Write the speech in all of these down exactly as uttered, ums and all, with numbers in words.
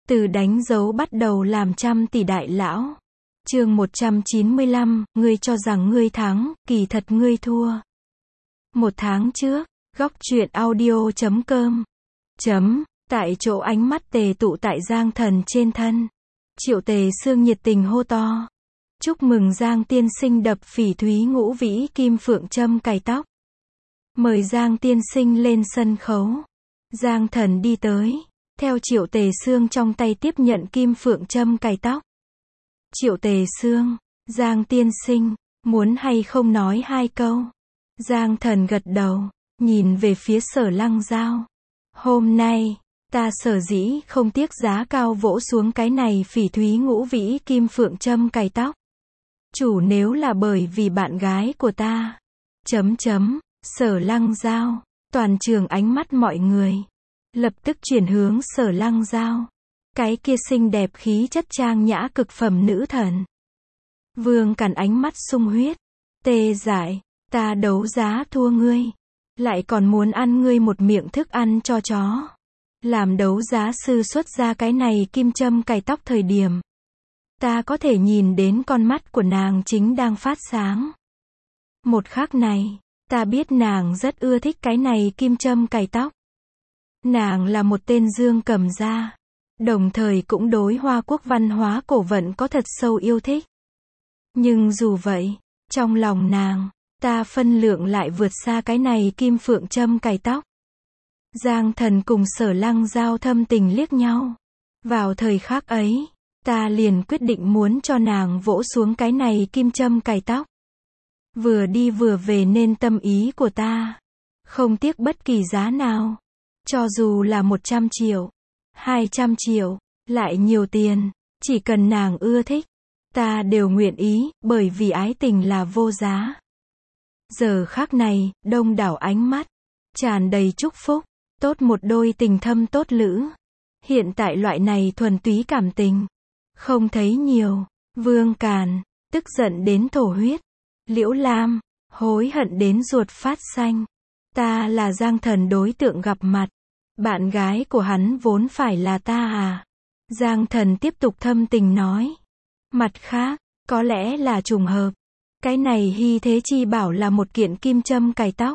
Từ đánh dấu bắt đầu làm trăm tỷ đại lão. Chương một trăm chín mươi lăm, ngươi cho rằng ngươi thắng, kỳ thật ngươi thua. Một tháng trước, góc truyện audio chấm com. Chấm, tại chỗ ánh mắt tề tụ tại Giang Thần trên thân. Triệu Tề Sương nhiệt tình hô to. Chúc mừng Giang tiên sinh đập phỉ thúy ngũ vĩ kim phượng châm cài tóc. Mời Giang tiên sinh lên sân khấu. Giang Thần đi tới, theo Triệu Tề Sương trong tay tiếp nhận kim phượng châm cài tóc. Triệu Tề Sương, Giang tiên sinh, muốn hay không nói hai câu? Giang Thần gật đầu, nhìn về phía Sở Lăng Dao. Hôm nay, ta sở dĩ không tiếc giá cao vỗ xuống cái này phỉ thúy ngũ vĩ kim phượng châm cài tóc. Chủ nếu là bởi vì bạn gái của ta. Chấm chấm, Sở Lăng Dao, toàn trường ánh mắt mọi người lập tức chuyển hướng Sở Lăng Dao. Cái kia xinh đẹp khí chất trang nhã cực phẩm nữ thần. Vương Càn ánh mắt sung huyết. Tê dại, ta đấu giá thua ngươi. Lại còn muốn ăn ngươi một miệng thức ăn cho chó. Làm đấu giá sư xuất ra cái này kim châm cài tóc thời điểm. Ta có thể nhìn đến con mắt của nàng chính đang phát sáng. Một khắc này, ta biết nàng rất ưa thích cái này kim châm cài tóc. Nàng là một tên dương cầm gia. Đồng thời cũng đối Hoa Quốc văn hóa cổ vận có thật sâu yêu thích. Nhưng dù vậy, trong lòng nàng, ta phân lượng lại vượt xa cái này kim phượng châm cài tóc. Giang Thần cùng Sở Lăng Dao thâm tình liếc nhau. Vào thời khắc ấy, ta liền quyết định muốn cho nàng vỗ xuống cái này kim châm cài tóc. Vừa đi vừa về nên tâm ý của ta. Không tiếc bất kỳ giá nào. Cho dù là một trăm triệu. hai trăm triệu, lại nhiều tiền, chỉ cần nàng ưa thích, ta đều nguyện ý, bởi vì ái tình là vô giá. Giờ khắc này, đông đảo ánh mắt, tràn đầy chúc phúc, tốt một đôi tình thâm tốt lữ. Hiện tại loại này thuần túy cảm tình, không thấy nhiều. Vương Càn, tức giận đến thổ huyết. Liễu Lam, hối hận đến ruột phát xanh. Ta là Giang Thần đối tượng gặp mặt. Bạn gái của hắn vốn phải là ta à? Giang Thần tiếp tục thâm tình nói. Mặt khác, có lẽ là trùng hợp. Cái này Hy Thế Chi bảo là một kiện kim châm cài tóc.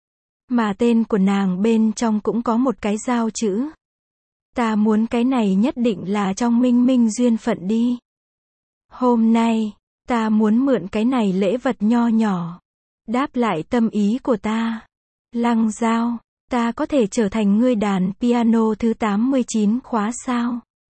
Mà tên của nàng bên trong cũng có một cái giao chữ. Ta muốn cái này nhất định là trong minh minh duyên phận đi. Hôm nay, ta muốn mượn cái này lễ vật nho nhỏ. Đáp lại tâm ý của ta. Lăng Dao. Ta có thể trở thành ngươi đàn piano thứ tám mươi chín khóa sao?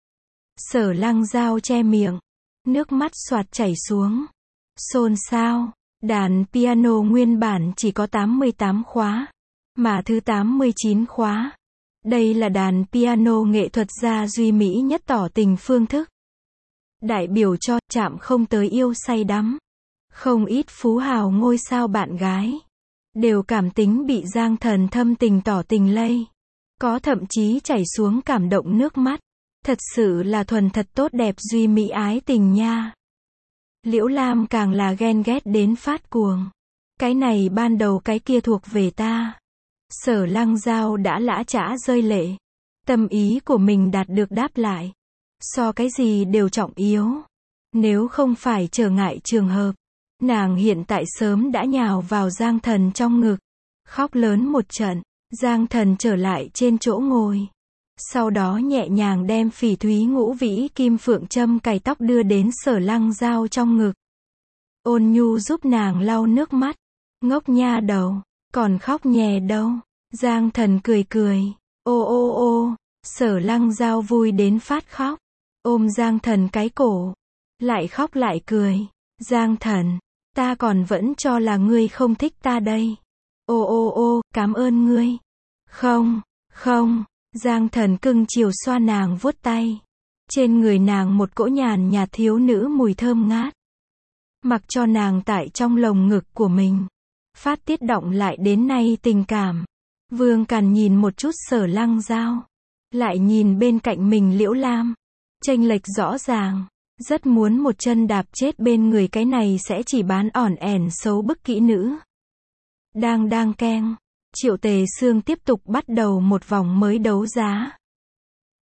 Sở Lăng Dao che miệng. Nước mắt xoạt chảy xuống. Xôn xao. Đàn piano nguyên bản chỉ có tám mươi tám khóa. Mà thứ tám mươi chín khóa. Đây là đàn piano nghệ thuật gia duy mỹ nhất tỏ tình phương thức. Đại biểu cho chạm không tới yêu say đắm. Không ít phú hào ngôi sao bạn gái. Đều cảm tính bị Giang Thần thâm tình tỏ tình lây. Có thậm chí chảy xuống cảm động nước mắt. Thật sự là thuần thật tốt đẹp duy mỹ ái tình nha. Liễu Lam càng là ghen ghét đến phát cuồng. Cái này ban đầu cái kia thuộc về ta. Sở Lăng Dao đã lã chã rơi lệ. Tâm ý của mình đạt được đáp lại. So cái gì đều trọng yếu. Nếu không phải trở ngại trường hợp. Nàng hiện tại sớm đã nhào vào Giang Thần trong ngực. Khóc lớn một trận. Giang Thần trở lại trên chỗ ngồi. Sau đó nhẹ nhàng đem phỉ thúy ngũ vĩ kim phượng châm cài tóc đưa đến Sở Lăng Dao trong ngực. Ôn nhu giúp nàng lau nước mắt. Ngốc nha đầu, còn khóc nhè đâu. Giang Thần cười cười. Ô ô ô, Sở Lăng Dao vui đến phát khóc. Ôm Giang Thần cái cổ. Lại khóc lại cười. Giang Thần, ta còn vẫn cho là ngươi không thích ta đây. Ô ô ô, cảm ơn ngươi. Không, không, Giang Thần cưng chiều xoa nàng vuốt tay. Trên người nàng một cỗ nhàn nhạt thiếu nữ mùi thơm ngát. Mặc cho nàng tại trong lồng ngực của mình. Phát tiết động lại đến nay tình cảm. Vương Càn nhìn một chút Sở Lăng Dao. Lại nhìn bên cạnh mình Liễu Lam. Chênh lệch rõ ràng. Rất muốn một chân đạp chết bên người cái này sẽ chỉ bán ỏn ẻn xấu bức kỹ nữ. Đang đang keng. Triệu Tề Sương tiếp tục bắt đầu một vòng mới đấu giá.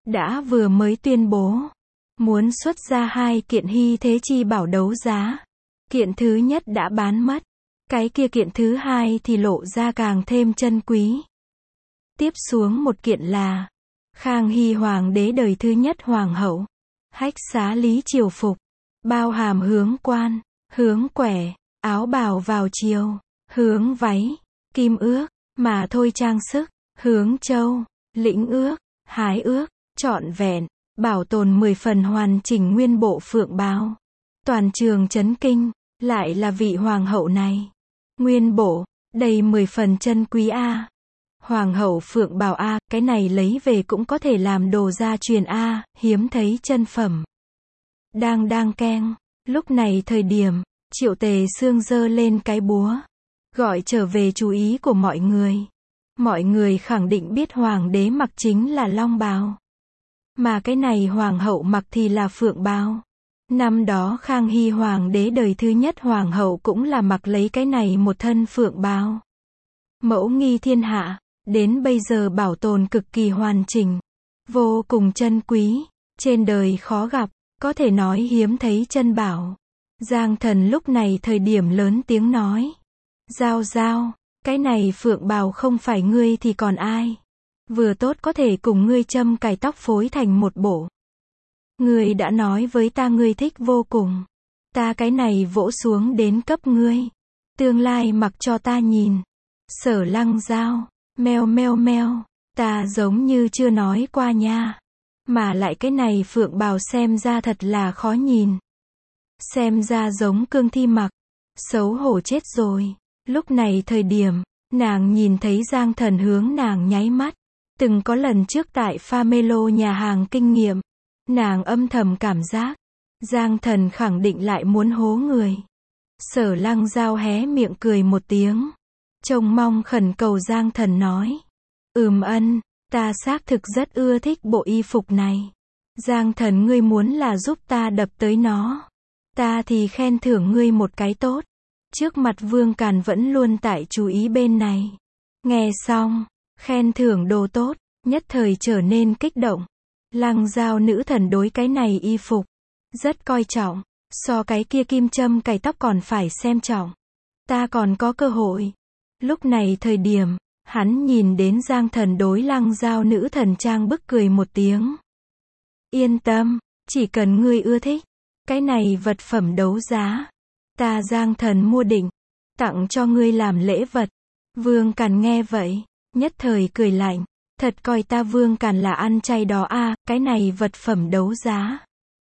đã vừa mới tuyên bố muốn xuất ra hai kiện hy thế chi bảo đấu giá. Kiện thứ nhất đã bán mất, cái kia kiện thứ hai thì lộ ra càng thêm chân quý. Tiếp xuống một kiện là Khang Hy hoàng đế đời thứ nhất hoàng hậu, hách xá lý triều phục, bao hàm hướng quan, hướng quẻ, áo bào vào triều, hướng váy, kim ước, mà thôi trang sức, hướng châu, lĩnh ước, hái ước, trọn vẹn, bảo tồn mười phần hoàn chỉnh nguyên bộ phượng bào. Toàn trường chấn kinh, lại là vị hoàng hậu này. Nguyên bộ, đầy mười phần chân quý a. Hoàng hậu phượng bào a, cái này lấy về cũng có thể làm đồ gia truyền a, hiếm thấy chân phẩm. Đang đang keng, lúc này thời điểm, Triệu Tề Xương giơ lên cái búa, gọi trở về chú ý của mọi người. Mọi người khẳng định biết hoàng đế mặc chính là long bào, mà cái này hoàng hậu mặc thì là phượng bào. Năm đó Khang Hy hoàng đế đời thứ nhất hoàng hậu cũng là mặc lấy cái này một thân phượng bào. Mẫu nghi thiên hạ, đến bây giờ bảo tồn cực kỳ hoàn chỉnh, vô cùng chân quý, trên đời khó gặp, có thể nói hiếm thấy chân bảo. Giang Thần lúc này thời điểm lớn tiếng nói, Giao Giao, cái này phượng bào không phải ngươi thì còn ai? Vừa tốt có thể cùng ngươi châm cài tóc phối thành một bộ. Ngươi đã nói với ta ngươi thích vô cùng, ta cái này vỗ xuống đến cấp ngươi, tương lai mặc cho ta nhìn. Sở Lăng Giao, meo meo meo, ta giống như chưa nói qua nha. Mà lại cái này phượng bào xem ra thật là khó nhìn. Xem ra giống cương thi mặc, xấu hổ chết rồi. Lúc này thời điểm, nàng nhìn thấy Giang Thần hướng nàng nháy mắt. Từng có lần trước tại Phamelo nhà hàng kinh nghiệm, nàng âm thầm cảm giác, Giang Thần khẳng định lại muốn hố người. Sở Lăng Giao hé miệng cười một tiếng, trông mong khẩn cầu Giang Thần nói, ừm ân, ta xác thực rất ưa thích bộ y phục này. Giang Thần ngươi muốn là giúp ta đập tới nó, ta thì khen thưởng ngươi một cái tốt. Trước mặt Vương Càn vẫn luôn tại chú ý bên này. Nghe xong, khen thưởng đồ tốt, nhất thời trở nên kích động. Lăng Giao nữ thần đối cái này y phục rất coi trọng, so cái kia kim châm cài tóc còn phải xem trọng. Ta còn có cơ hội. Lúc này thời điểm, hắn nhìn đến Giang Thần đối Lăng Giao nữ thần trang bức cười một tiếng. Yên tâm, chỉ cần ngươi ưa thích, cái này vật phẩm đấu giá, ta Giang Thần mua định, tặng cho ngươi làm lễ vật. Vương Càn nghe vậy, nhất thời cười lạnh, thật coi ta Vương Càn là ăn chay đó a, à, cái này vật phẩm đấu giá.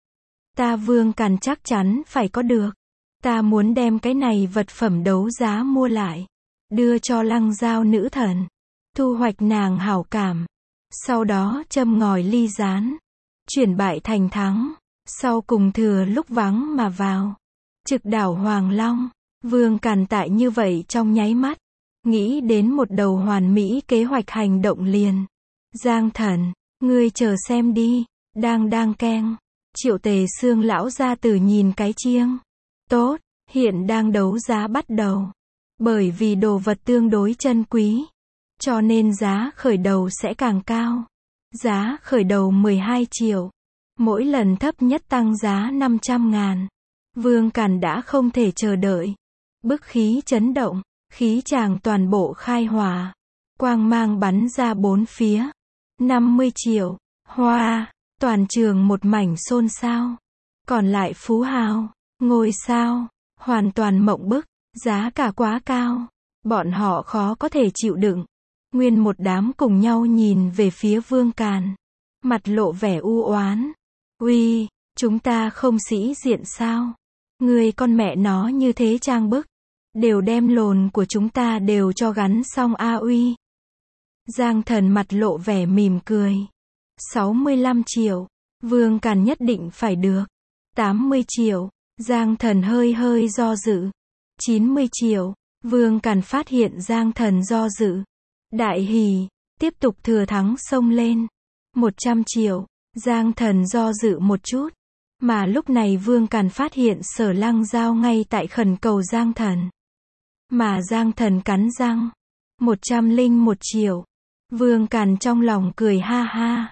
Ta Vương Càn chắc chắn phải có được. Ta muốn đem cái này vật phẩm đấu giá mua lại, đưa cho Lăng Giao nữ thần, thu hoạch nàng hảo cảm. Sau đó châm ngòi ly gián, chuyển bại thành thắng, sau cùng thừa lúc vắng mà vào. Trực đảo Hoàng Long, Vương Càn tại như vậy trong nháy mắt, nghĩ đến một đầu hoàn mỹ kế hoạch hành động liền. Giang Thần, ngươi chờ xem đi, đang đang keng. Triệu Tề Xương lão gia tử nhìn cái chiêng. Tốt, hiện đang đấu giá bắt đầu. Bởi vì đồ vật tương đối chân quý, cho nên giá khởi đầu sẽ càng cao. Giá khởi đầu mười hai triệu. Mỗi lần thấp nhất tăng giá năm trăm ngàn. Vương Càn đã không thể chờ đợi. Bức khí chấn động, khí tràng toàn bộ khai hỏa. Quang mang bắn ra bốn phía. năm mươi triệu. Hoa, toàn trường một mảnh xôn xao. Còn lại phú hào, ngôi sao, hoàn toàn mộng bức, giá cả quá cao. Bọn họ khó có thể chịu đựng. Nguyên một đám cùng nhau nhìn về phía Vương Càn. Mặt lộ vẻ u oán. Uy, chúng ta không sĩ diện sao? Người con mẹ nó như thế trang bức. Đều đem lồn của chúng ta đều cho gắn xong a uy. Giang Thần mặt lộ vẻ mỉm cười. sáu mươi lăm triệu. Vương Càn nhất định phải được. tám mươi triệu. Giang Thần hơi hơi do dự. chín mươi triệu. Vương Càn phát hiện Giang Thần do dự. Đại hỉ, tiếp tục thừa thắng xông lên. một trăm triệu. Giang Thần do dự một chút. Mà lúc này Vương Càn phát hiện Sở Lăng Giao ngay tại khẩn cầu Giang Thần. Mà Giang Thần cắn răng. một trăm lẻ một triệu. Vương Càn trong lòng cười ha ha.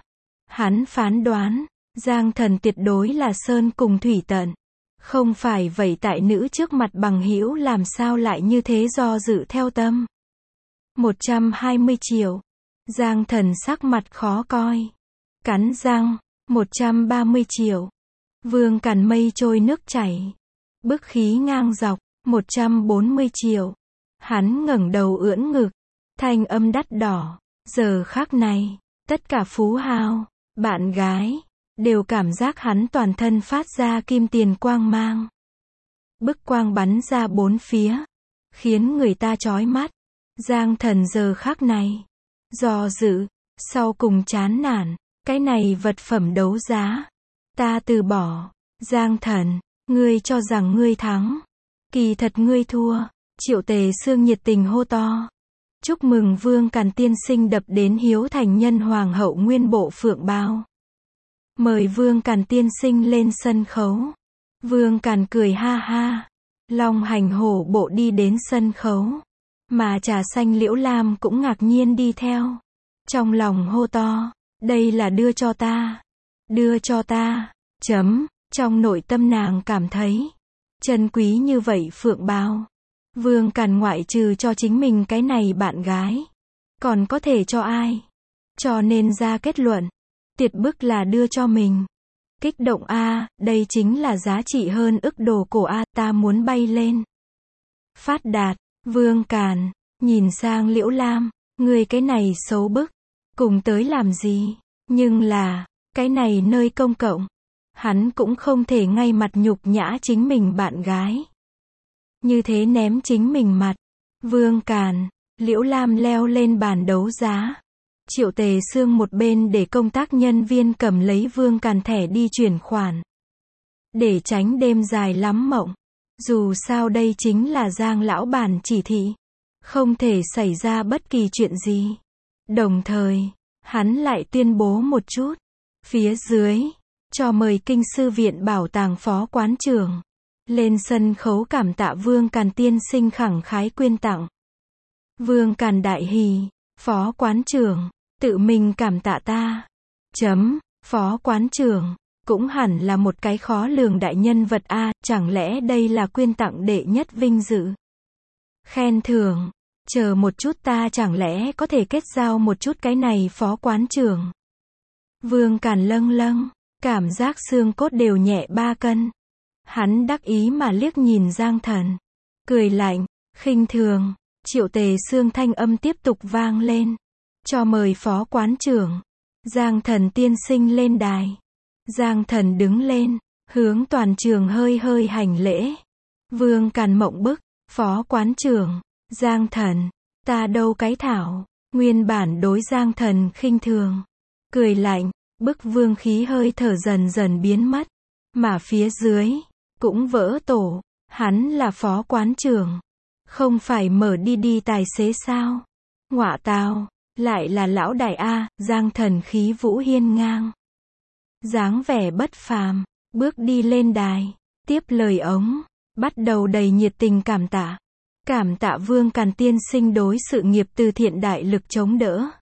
Hắn phán đoán, Giang Thần tuyệt đối là sơn cùng thủy tận. Không phải vậy tại nữ trước mặt bằng hữu làm sao lại như thế do dự theo tâm. một trăm hai mươi triệu. Giang Thần sắc mặt khó coi. Cắn răng, một trăm ba mươi triệu. Vương Càn mây trôi nước chảy. Bức khí ngang dọc, một trăm bốn mươi triệu. Hắn ngẩng đầu ưỡn ngực. Thanh âm đắt đỏ. Giờ khắc này, tất cả phú hào, bạn gái, đều cảm giác hắn toàn thân phát ra kim tiền quang mang. Bức quang bắn ra bốn phía, khiến người ta chói mắt. Giang Thần giờ khắc này, do dự, sau cùng chán nản, cái này vật phẩm đấu giá. Ta từ bỏ. Giang Thần, ngươi cho rằng ngươi thắng. Kỳ thật ngươi thua. Triệu Tề Xương nhiệt tình hô to. Chúc mừng Vương Càn tiên sinh đập đến hiếu thành nhân hoàng hậu nguyên bộ phượng bao. Mời Vương Càn tiên sinh lên sân khấu. Vương Càn cười ha ha. Long hành hổ bộ đi đến sân khấu. Mà Trà Xanh Liễu Lam cũng ngạc nhiên đi theo. Trong lòng hô to. Đây là đưa cho ta. Đưa cho ta. Chấm. Trong nội tâm nàng cảm thấy. Chân quý như vậy phượng bao. Vương Càn ngoại trừ cho chính mình cái này bạn gái. Còn có thể cho ai? Cho nên ra kết luận. Tiệt bức là đưa cho mình. Kích động a, đây chính là giá trị hơn ức đồ cổ a, ta muốn bay lên. Phát đạt, Vương Càn, nhìn sang Liễu Lam, người cái này xấu bức, cùng tới làm gì? Nhưng là, cái này nơi công cộng, hắn cũng không thể ngay mặt nhục nhã chính mình bạn gái. Như thế ném chính mình mặt. Vương Càn, Liễu Lam leo lên bàn đấu giá. Triệu Tề Xương một bên để công tác nhân viên cầm lấy Vương Càn thẻ đi chuyển khoản. Để tránh đêm dài lắm mộng. Dù sao đây chính là Giang lão bản chỉ thị. Không thể xảy ra bất kỳ chuyện gì. Đồng thời, hắn lại tuyên bố một chút. Phía dưới, cho mời kinh sư viện bảo tàng phó quán trưởng. Lên sân khấu cảm tạ Vương Càn tiên sinh khẳng khái quyên tặng. Vương Càn đại hỉ, phó quán trưởng, tự mình cảm tạ ta. Chấm, phó quán trưởng, cũng hẳn là một cái khó lường đại nhân vật a, chẳng lẽ đây là quyên tặng đệ nhất vinh dự. Khen thưởng, chờ một chút ta chẳng lẽ có thể kết giao một chút cái này phó quán trưởng. Vương Càn lâng lâng, cảm giác xương cốt đều nhẹ ba cân. Hắn đắc ý mà liếc nhìn Giang Thần. Cười lạnh, khinh thường. Triệu Tề Xương thanh âm tiếp tục vang lên. Cho mời phó quán trưởng. Giang Thần tiên sinh lên đài. Giang Thần đứng lên, hướng toàn trường hơi hơi hành lễ. Vương Càn mộng bức, phó quán trưởng. Giang Thần, ta đâu cái thảo. Nguyên bản đối Giang Thần khinh thường. Cười lạnh, bức vương khí hơi thở dần dần biến mất. Mà phía dưới, cũng vỡ tổ. Hắn là phó quán trưởng. Không phải mở đi đi tài xế sao? Ngọa tào, lại là lão đại A. Giang Thần khí vũ hiên ngang. Dáng vẻ bất phàm, bước đi lên đài. Tiếp lời ống, bắt đầu đầy nhiệt tình cảm tạ. Cảm tạ Vương Càn tiên sinh đối sự nghiệp từ thiện đại lực chống đỡ.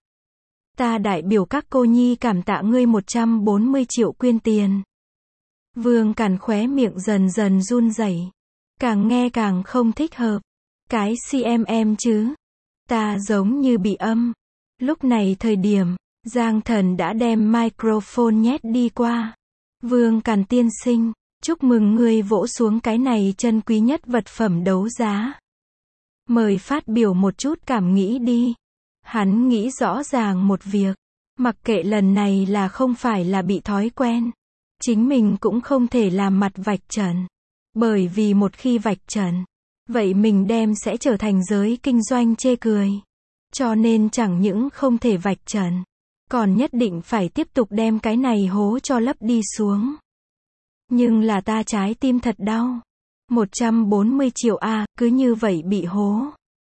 Ta đại biểu các cô nhi cảm tạ ngươi một trăm bốn mươi triệu quyên tiền. Vương Càn khóe miệng dần dần run rẩy. Càng nghe càng không thích hợp. Cái xê em em chứ. Ta giống như bị âm. Lúc này thời điểm, Giang Thần đã đem microphone nhét đi qua. Vương Càn tiên sinh, chúc mừng ngươi vỗ xuống cái này chân quý nhất vật phẩm đấu giá. Mời phát biểu một chút cảm nghĩ đi. Hắn nghĩ rõ ràng một việc. Mặc kệ lần này là không phải là bị thói quen. Chính mình cũng không thể làm mặt vạch trần. Bởi vì một khi vạch trần, vậy mình đem sẽ trở thành giới kinh doanh chê cười. Cho nên chẳng những không thể vạch trần, còn nhất định phải tiếp tục đem cái này hố cho lấp đi xuống. Nhưng là ta trái tim thật đau. một trăm bốn mươi triệu a, cứ như vậy bị hố.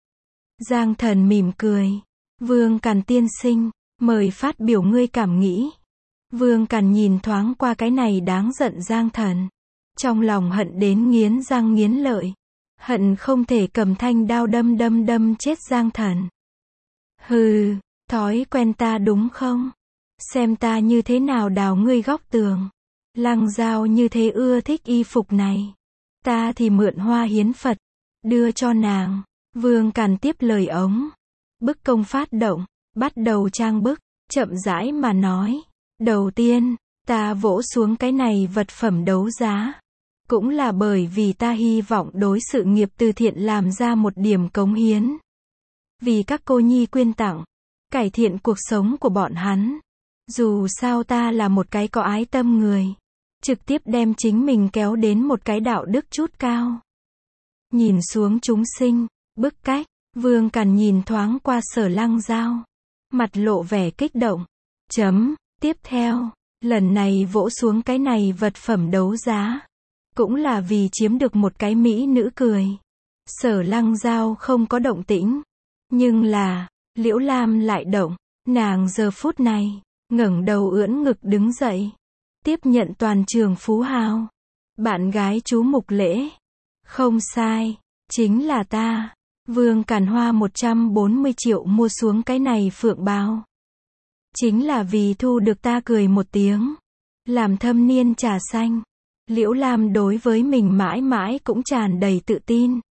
Giang Thần mỉm cười. Vương Càn tiên sinh, mời phát biểu ngươi cảm nghĩ. Vương Càn nhìn thoáng qua cái này đáng giận Giang Thần. Trong lòng hận đến nghiến răng nghiến lợi. Hận không thể cầm thanh đao đâm đâm đâm chết Giang Thần. Hừ, thói quen ta đúng không? xem ta như thế nào đào ngươi góc tường. Lăng Dao như thế ưa thích y phục này. Ta thì mượn hoa hiến Phật, đưa cho nàng. Vương Càn tiếp lời ống. Bức công phát động, bắt đầu trang bức, chậm rãi mà nói. Đầu tiên, ta vỗ xuống cái này vật phẩm đấu giá. Cũng là bởi vì ta hy vọng đối sự nghiệp từ thiện làm ra một điểm cống hiến. Vì các cô nhi quyên tặng, cải thiện cuộc sống của bọn hắn. Dù sao ta là một cái có ái tâm người. Trực tiếp đem chính mình kéo đến một cái đạo đức chút cao. Nhìn xuống chúng sinh, bức cách, Vương Càn nhìn thoáng qua Sở Lăng Dao. Mặt lộ vẻ kích động. Chấm, tiếp theo, lần này vỗ xuống cái này vật phẩm đấu giá. Cũng là vì chiếm được một cái mỹ nữ cười. Sở Lăng Dao không có động tĩnh. Nhưng là, Liễu Lam lại động. Nàng giờ phút này, ngẩng đầu ưỡn ngực đứng dậy. Tiếp nhận toàn trường phú hào. Bạn gái chú mục lễ. Không sai, chính là ta. Vương Càn hoa một trăm bốn mươi triệu mua xuống cái này phượng bào. Chính là vì thu được ta cười một tiếng. Làm thâm niên trà xanh. Liễu Lam đối với mình mãi mãi cũng tràn đầy tự tin.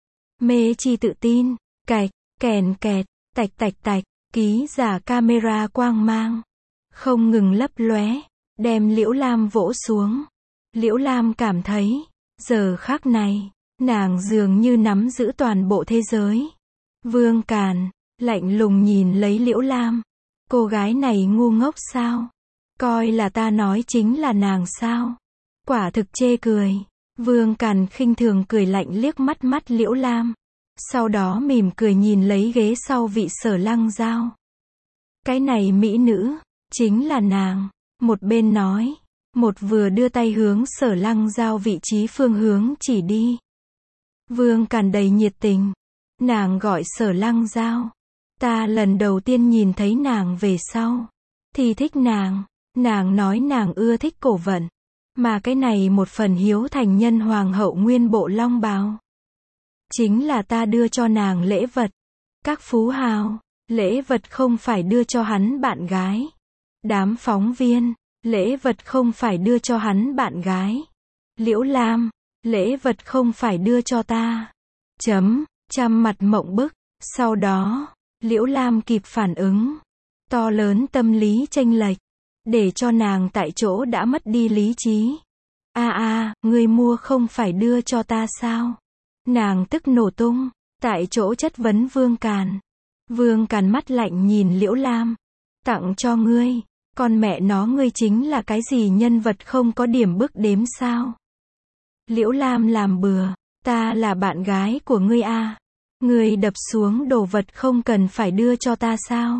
Mê chi tự tin, cạch, kèn kẹt, tạch tạch tạch, ký giả camera quang mang. Không ngừng lấp lóe, đem Liễu Lam vỗ xuống. Liễu Lam cảm thấy, giờ khắc này, nàng dường như nắm giữ toàn bộ thế giới. Vương Càn, lạnh lùng nhìn lấy Liễu Lam. Cô gái này ngu ngốc sao? Coi là ta nói chính là nàng sao? Quả thực chê cười. Vương Càn khinh thường cười lạnh liếc mắt mắt Liễu Lam. Sau đó mỉm cười nhìn lấy ghế sau vị Sở Lăng Dao. Cái này mỹ nữ, chính là nàng. Một bên nói, một vừa đưa tay hướng Sở Lăng Dao vị trí phương hướng chỉ đi. Vương Càn đầy nhiệt tình. Nàng gọi Sở Lăng Dao. Ta lần đầu tiên nhìn thấy nàng về sau. Thì thích nàng. Nàng nói nàng ưa thích cổ vận. Mà cái này một phần hiếu thành nhân hoàng hậu nguyên bộ long bào. Chính là ta đưa cho nàng lễ vật. Các phú hào, lễ vật không phải đưa cho hắn bạn gái. Đám phóng viên, lễ vật không phải đưa cho hắn bạn gái. Liễu Lam, lễ vật không phải đưa cho ta. Chấm, trăm mặt mộng bức. Sau đó, Liễu Lam kịp phản ứng. To lớn tâm lý chênh lệch. Để cho nàng tại chỗ đã mất đi lý trí. A a, ngươi mua không phải đưa cho ta sao? Nàng tức nổ tung, tại chỗ chất vấn Vương Càn. Vương Càn mắt lạnh nhìn Liễu Lam. Tặng cho ngươi, con mẹ nó ngươi chính là cái gì nhân vật không có điểm bước đếm sao? Liễu Lam làm bừa, ta là bạn gái của ngươi a. Ngươi đập xuống đồ vật không cần phải đưa cho ta sao?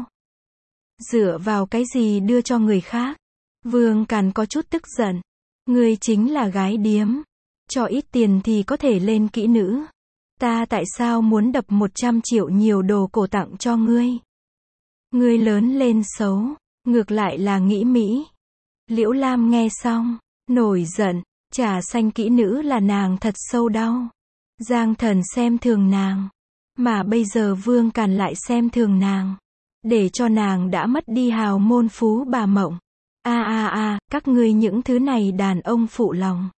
Dựa vào cái gì đưa cho người khác? Vương Càn có chút tức giận. Ngươi chính là gái điếm. Cho ít tiền thì có thể lên kỹ nữ. Ta tại sao muốn đập một trăm triệu nhiều đồ cổ tặng cho ngươi? Ngươi lớn lên xấu, ngược lại là nghĩ Mỹ. Liễu Lam nghe xong, nổi giận. Trà xanh kỹ nữ là nàng thật sâu đau. Giang Thần xem thường nàng. Mà bây giờ Vương Càn lại xem thường nàng. Để cho nàng đã mất đi hào môn phú bà mộng. A a a, các ngươi những thứ này đàn ông phụ lòng.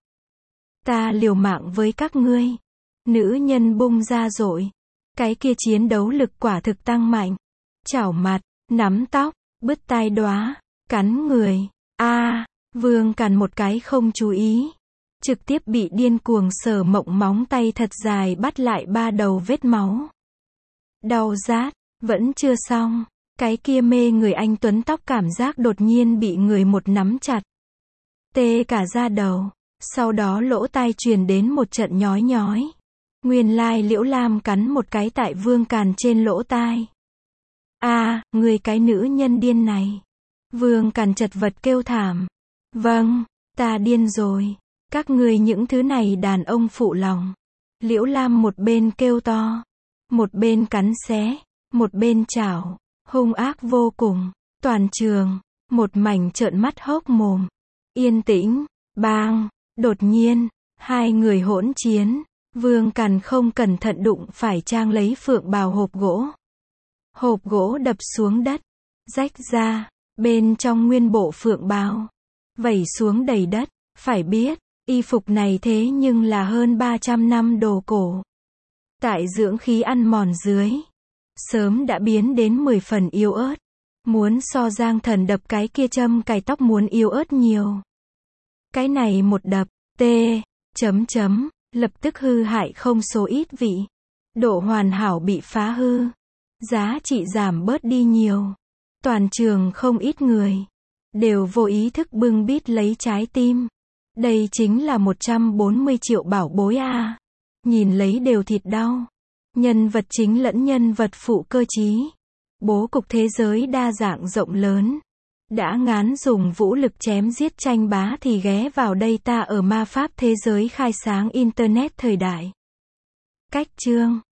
Ta liều mạng với các ngươi. Nữ nhân bung ra rồi. Cái kia chiến đấu lực quả thực tăng mạnh. Chảo mặt, nắm tóc, bứt tai đóa, cắn người. A, Vương Càn một cái không chú ý. Trực tiếp bị điên cuồng Sở Mộng móng tay thật dài bắt lại ba đầu vết máu. Đau rát, vẫn chưa xong. Cái kia mê người anh tuấn tóc cảm giác đột nhiên bị người một nắm chặt. Tê cả da đầu. Sau đó lỗ tai truyền đến một trận nhói nhói. Nguyên lai Liễu Lam cắn một cái tại Vương Càn trên lỗ tai. A, người cái nữ nhân điên này. Vương Càn chật vật kêu thảm. Vâng, ta điên rồi. Các ngươi những thứ này đàn ông phụ lòng. Liễu Lam một bên kêu to. Một bên cắn xé. Một bên chảo. Hung ác vô cùng. Toàn trường, một mảnh trợn mắt hốc mồm. Yên tĩnh, bang, đột nhiên, hai người hỗn chiến. Vương Càn không cẩn thận đụng phải trang lấy phượng bào hộp gỗ. Hộp gỗ đập xuống đất, rách ra, Bên trong nguyên bộ phượng bào, vẩy xuống đầy đất, phải biết, y phục này thế nhưng là hơn ba trăm năm đồ cổ. Tại dưỡng khí ăn mòn dưới, sớm đã biến đến mười phần yếu ớt. Muốn so Giang Thần đập cái kia châm cài tóc muốn yếu ớt nhiều. Cái này một đập, t, chấm chấm, lập tức hư hại không số ít vị. Độ hoàn hảo bị phá hư. Giá trị giảm bớt đi nhiều. Toàn trường không ít người đều vô ý thức bưng bít lấy trái tim. Đây chính là một trăm bốn mươi triệu bảo bối a. À. Nhìn lấy đều thịt đau. Nhân vật chính lẫn nhân vật phụ cơ trí. Bố cục thế giới đa dạng rộng lớn. Đã ngán dùng vũ lực chém giết tranh bá thì ghé vào đây ta ở ma pháp thế giới khai sáng internet thời đại. Cách chương